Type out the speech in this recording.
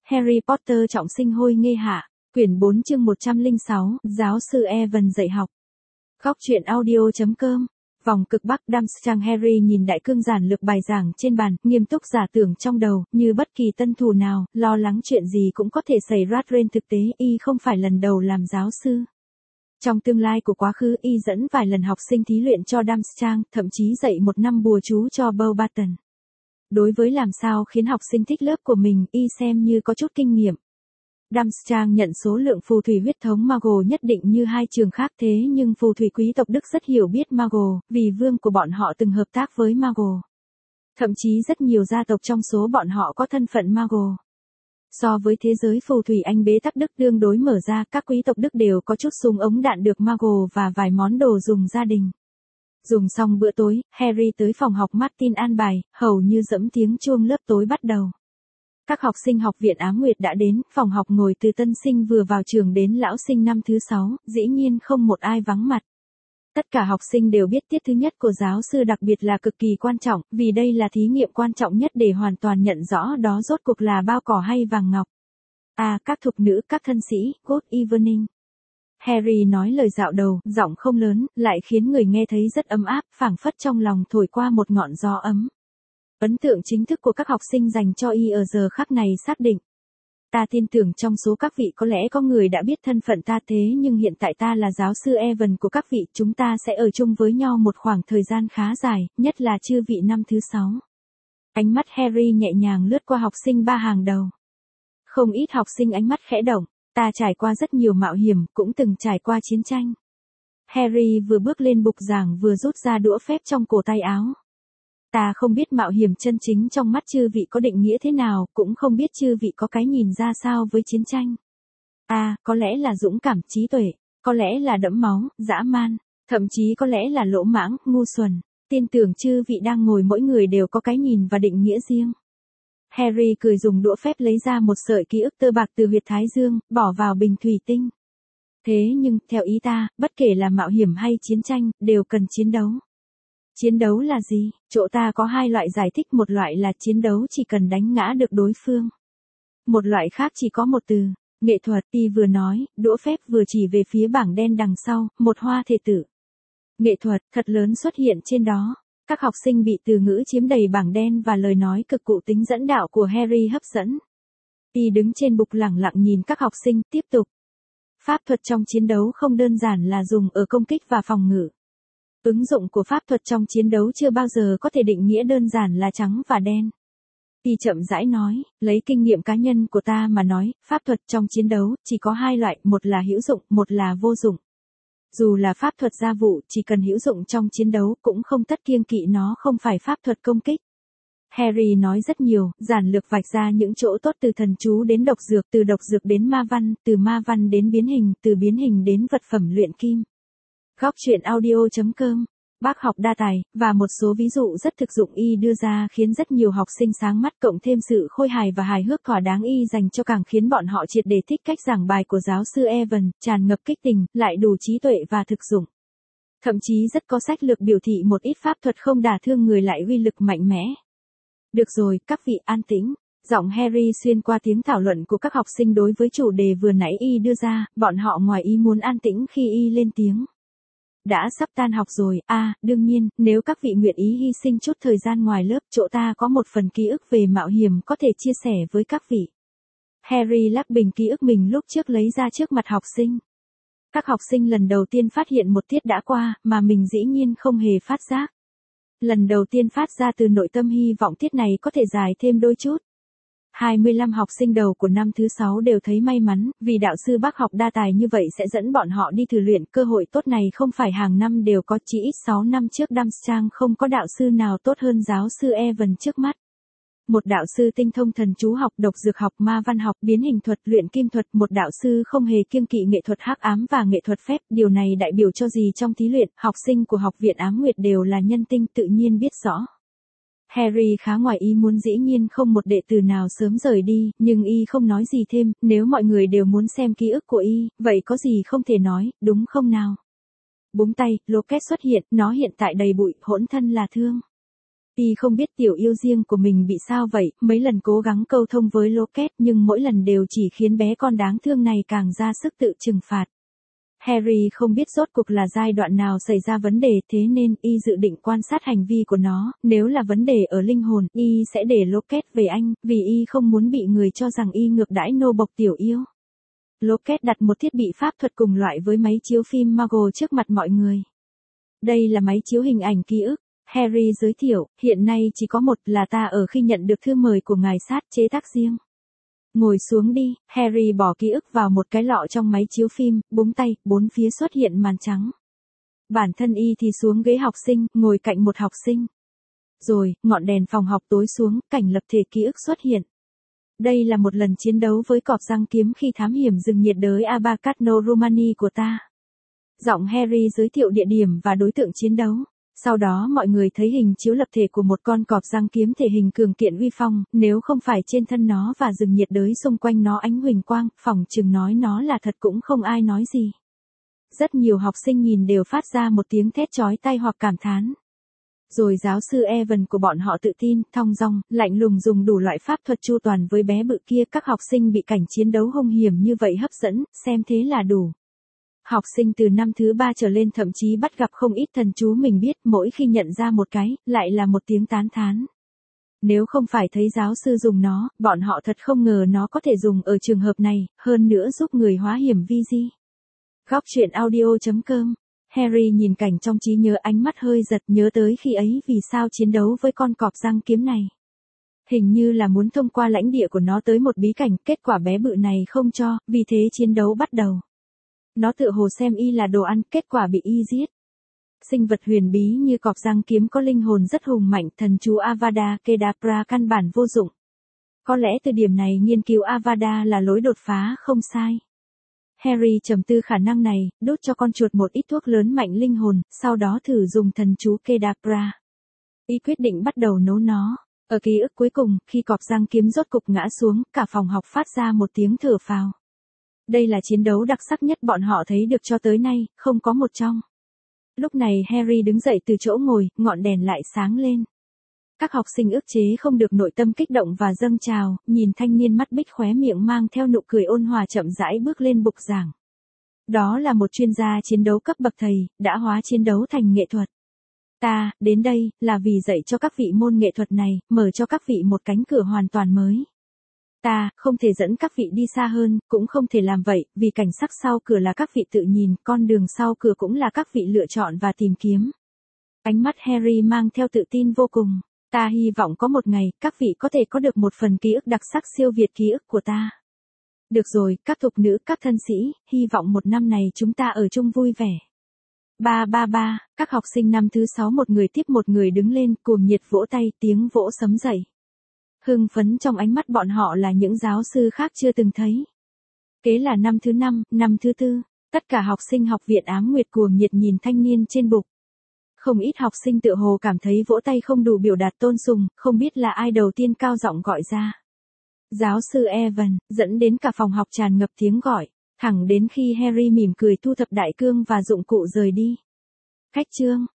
Harry Potter trọng sinh hôi nghê hạ, quyển 4 chương 106, giáo sư Evan dạy học. Góc truyện audio.com. Vòng cực Bắc Durmstrang. Harry nhìn đại cương giản lược bài giảng trên bàn, nghiêm túc giả tưởng trong đầu, như bất kỳ tân thủ nào, lo lắng chuyện gì cũng có thể xảy ra. Trên thực tế, y không phải lần đầu làm giáo sư. Trong tương lai của quá khứ, y dẫn vài lần học sinh thí luyện cho Durmstrang, thậm chí dạy một năm bùa chú cho Beauxbaton. Đối với làm sao khiến học sinh thích lớp của mình, y xem như có chút kinh nghiệm. Durmstrang nhận số lượng phù thủy huyết thống Muggle nhất định như hai trường khác, thế nhưng phù thủy quý tộc Đức rất hiểu biết Muggle, vì vương của bọn họ từng hợp tác với Muggle. Thậm chí rất nhiều gia tộc trong số bọn họ có thân phận Muggle. So với thế giới phù thủy Anh bế tắc Đức tương đối mở ra, các quý tộc Đức đều có chút súng ống đạn được Muggle và vài món đồ dùng gia đình. Dùng xong bữa tối, Harry tới phòng học Martin an bài, hầu như dẫm tiếng chuông lớp tối bắt đầu. Các học sinh học viện Ám Nguyệt đã đến, phòng học ngồi từ tân sinh vừa vào trường đến lão sinh năm thứ 6, dĩ nhiên không một ai vắng mặt. Tất cả học sinh đều biết tiết thứ nhất của giáo sư đặc biệt là cực kỳ quan trọng, vì đây là thí nghiệm quan trọng nhất để hoàn toàn nhận rõ đó rốt cuộc là bao cỏ hay vàng ngọc. Các thục nữ, các thân sĩ, good evening. Harry nói lời dạo đầu, giọng không lớn, lại khiến người nghe thấy rất ấm áp, phảng phất trong lòng thổi qua một ngọn gió ấm. Ấn tượng chính thức của các học sinh dành cho y ở giờ khắc này xác định. Ta tin tưởng trong số các vị có lẽ có người đã biết thân phận ta, thế nhưng hiện tại ta là giáo sư Evan của các vị, chúng ta sẽ ở chung với nhau một khoảng thời gian khá dài, nhất là chư vị năm thứ 6. Ánh mắt Harry nhẹ nhàng lướt qua học sinh ba hàng đầu. Không ít học sinh ánh mắt khẽ động, ta trải qua rất nhiều mạo hiểm, cũng từng trải qua chiến tranh. Harry vừa bước lên bục giảng vừa rút ra đũa phép trong cổ tay áo. Ta không biết mạo hiểm chân chính trong mắt chư vị có định nghĩa thế nào, cũng không biết chư vị có cái nhìn ra sao với chiến tranh. Có lẽ là dũng cảm, trí tuệ, có lẽ là đẫm máu, dã man, thậm chí có lẽ là lỗ mãng, ngu xuẩn. Tin tưởng chư vị đang ngồi mỗi người đều có cái nhìn và định nghĩa riêng. Harry cười dùng đũa phép lấy ra một sợi ký ức tơ bạc từ huyệt thái dương, bỏ vào bình thủy tinh. Thế nhưng, theo ý ta, bất kể là mạo hiểm hay chiến tranh, đều cần chiến đấu. Chiến đấu là gì? Chỗ ta có hai loại giải thích, một loại là chiến đấu chỉ cần đánh ngã được đối phương. Một loại khác chỉ có một từ, nghệ thuật. Y vừa nói, đũa phép vừa chỉ về phía bảng đen đằng sau, một hoa thể tử. Nghệ thuật, thật lớn xuất hiện trên đó. Các học sinh bị từ ngữ chiếm đầy bảng đen và lời nói cực cụ tính dẫn đạo của Harry hấp dẫn. Y đứng trên bục lẳng lặng nhìn các học sinh, tiếp tục. Pháp thuật trong chiến đấu không đơn giản là dùng ở công kích và phòng ngự. Ứng dụng của pháp thuật trong chiến đấu chưa bao giờ có thể định nghĩa đơn giản là trắng và đen. Y chậm rãi nói, lấy kinh nghiệm cá nhân của ta mà nói, pháp thuật trong chiến đấu chỉ có hai loại, một là hữu dụng, một là vô dụng. Dù là pháp thuật gia vụ, chỉ cần hữu dụng trong chiến đấu cũng không tất kiêng kỵ nó không phải pháp thuật công kích. Harry nói rất nhiều, giản lược vạch ra những chỗ tốt từ thần chú đến độc dược, từ độc dược đến ma văn, từ ma văn đến biến hình, từ biến hình đến vật phẩm luyện kim. Góc truyện audio.com. Bác học đa tài, và một số ví dụ rất thực dụng y đưa ra khiến rất nhiều học sinh sáng mắt, cộng thêm sự khôi hài và hài hước thỏa đáng y dành cho càng khiến bọn họ triệt để thích cách giảng bài của giáo sư Evan, tràn ngập kích tình, lại đủ trí tuệ và thực dụng. Thậm chí rất có sách lược biểu thị một ít pháp thuật không đả thương người lại uy lực mạnh mẽ. Được rồi, các vị an tĩnh. Giọng Harry xuyên qua tiếng thảo luận của các học sinh đối với chủ đề vừa nãy y đưa ra, bọn họ ngoài ý muốn an tĩnh khi y lên tiếng. Đã sắp tan học rồi, đương nhiên, nếu các vị nguyện ý hy sinh chút thời gian ngoài lớp, chỗ ta có một phần ký ức về mạo hiểm có thể chia sẻ với các vị. Harry lắc bình ký ức mình lúc trước lấy ra trước mặt học sinh. Các học sinh lần đầu tiên phát hiện một tiết đã qua, mà mình dĩ nhiên không hề phát giác. Lần đầu tiên phát ra từ nội tâm hy vọng tiết này có thể dài thêm đôi chút. 25 học sinh đầu của năm thứ 6 đều thấy may mắn, vì đạo sư bác học đa tài như vậy sẽ dẫn bọn họ đi thử luyện. Cơ hội tốt này không phải hàng năm đều có, chỉ ít 6 năm trước Durmstrang không có đạo sư nào tốt hơn giáo sư Evan trước mắt. Một đạo sư tinh thông thần chú học, độc dược học, ma văn học, biến hình thuật, luyện kim thuật, một đạo sư không hề kiêng kỵ nghệ thuật hắc ám và nghệ thuật phép. Điều này đại biểu cho gì trong thí luyện? Học sinh của học viện Ám Nguyệt đều là nhân tinh, tự nhiên biết rõ. Harry khá ngoài ý muốn, dĩ nhiên không một đệ tử nào sớm rời đi, nhưng y không nói gì thêm, nếu mọi người đều muốn xem ký ức của y, vậy có gì không thể nói, đúng không nào? Búng tay, lô két xuất hiện, nó hiện tại đầy bụi, hỗn thân là thương. Y không biết tiểu yêu riêng của mình bị sao vậy, mấy lần cố gắng câu thông với Lockett nhưng mỗi lần đều chỉ khiến bé con đáng thương này càng ra sức tự trừng phạt. Harry không biết rốt cuộc là giai đoạn nào xảy ra vấn đề, thế nên y dự định quan sát hành vi của nó, nếu là vấn đề ở linh hồn, y sẽ để Lockett về anh, vì y không muốn bị người cho rằng y ngược đãi nô bộc tiểu yêu. Lockett đặt một thiết bị pháp thuật cùng loại với máy chiếu phim Marvel trước mặt mọi người. Đây là máy chiếu hình ảnh ký ức. Harry giới thiệu, hiện nay chỉ có một, là ta ở khi nhận được thư mời của ngài sát chế tác riêng. Ngồi xuống đi, Harry bỏ ký ức vào một cái lọ trong máy chiếu phim, búng tay, bốn phía xuất hiện màn trắng. Bản thân y thì xuống ghế học sinh, ngồi cạnh một học sinh. Rồi, ngọn đèn phòng học tối xuống, cảnh lập thể ký ức xuất hiện. Đây là một lần chiến đấu với cọp răng kiếm khi thám hiểm rừng nhiệt đới Abacano Romani của ta. Giọng Harry giới thiệu địa điểm và đối tượng chiến đấu. Sau đó mọi người thấy hình chiếu lập thể của một con cọp răng kiếm thể hình cường kiện uy phong, nếu không phải trên thân nó và rừng nhiệt đới xung quanh nó ánh huỳnh quang, phỏng chừng nói nó là thật cũng không ai nói gì. Rất nhiều học sinh nhìn đều phát ra một tiếng thét chói tai hoặc cảm thán. Rồi giáo sư Evan của bọn họ tự tin, thong dong, lạnh lùng dùng đủ loại pháp thuật chu toàn với bé bự kia, các học sinh bị cảnh chiến đấu hung hiểm như vậy hấp dẫn, xem thế là đủ. Học sinh từ năm thứ 3 trở lên thậm chí bắt gặp không ít thần chú mình biết, mỗi khi nhận ra một cái, lại là một tiếng tán thán. Nếu không phải thấy giáo sư dùng nó, bọn họ thật không ngờ nó có thể dùng ở trường hợp này, hơn nữa giúp người hóa hiểm vi di. Góc truyện audio.com. Harry nhìn cảnh trong trí nhớ, ánh mắt hơi giật, nhớ tới khi ấy vì sao chiến đấu với con cọp răng kiếm này. Hình như là muốn thông qua lãnh địa của nó tới một bí cảnh, kết quả bé bự này không cho, vì thế chiến đấu bắt đầu. Nó tự hồ xem y là đồ ăn, kết quả bị y giết. Sinh vật huyền bí như cọp răng kiếm có linh hồn rất hùng mạnh, thần chú Avada Kedavra căn bản vô dụng. Có lẽ từ điểm này nghiên cứu Avada là lối đột phá không sai. Harry trầm tư khả năng này, đốt cho con chuột một ít thuốc lớn mạnh linh hồn, sau đó thử dùng thần chú Kedavra. Y quyết định bắt đầu nấu nó. Ở ký ức cuối cùng, khi cọp răng kiếm rốt cục ngã xuống, cả phòng học phát ra một tiếng thở phào. Đây là chiến đấu đặc sắc nhất bọn họ thấy được cho tới nay, không có một trong. Lúc này Harry đứng dậy từ chỗ ngồi, ngọn đèn lại sáng lên. Các học sinh ức chế không được nội tâm kích động và dâng trào, nhìn thanh niên mắt bích khóe miệng mang theo nụ cười ôn hòa chậm rãi bước lên bục giảng. Đó là một chuyên gia chiến đấu cấp bậc thầy, đã hóa chiến đấu thành nghệ thuật. Ta, đến đây, là vì dạy cho các vị môn nghệ thuật này, mở cho các vị một cánh cửa hoàn toàn mới. Ta, không thể dẫn các vị đi xa hơn, cũng không thể làm vậy, vì cảnh sắc sau cửa là các vị tự nhìn, con đường sau cửa cũng là các vị lựa chọn và tìm kiếm. Ánh mắt Harry mang theo tự tin vô cùng. Ta hy vọng có một ngày, các vị có thể có được một phần ký ức đặc sắc siêu việt ký ức của ta. Được rồi, các thục nữ, các thân sĩ, hy vọng một năm này chúng ta ở chung vui vẻ. Ba, các học sinh năm thứ 6 một người tiếp một người đứng lên, cuồng nhiệt vỗ tay, tiếng vỗ sấm dậy. Hưng phấn trong ánh mắt bọn họ là những giáo sư khác chưa từng thấy. Kế là năm thứ 5, năm thứ 4, tất cả học sinh học viện Ám Nguyệt cuồng nhiệt nhìn thanh niên trên bục. Không ít học sinh tự hồ cảm thấy vỗ tay không đủ biểu đạt tôn sùng, không biết là ai đầu tiên cao giọng gọi ra. Giáo sư Evan, dẫn đến cả phòng học tràn ngập tiếng gọi, thẳng đến khi Harry mỉm cười thu thập đại cương và dụng cụ rời đi. Cách chương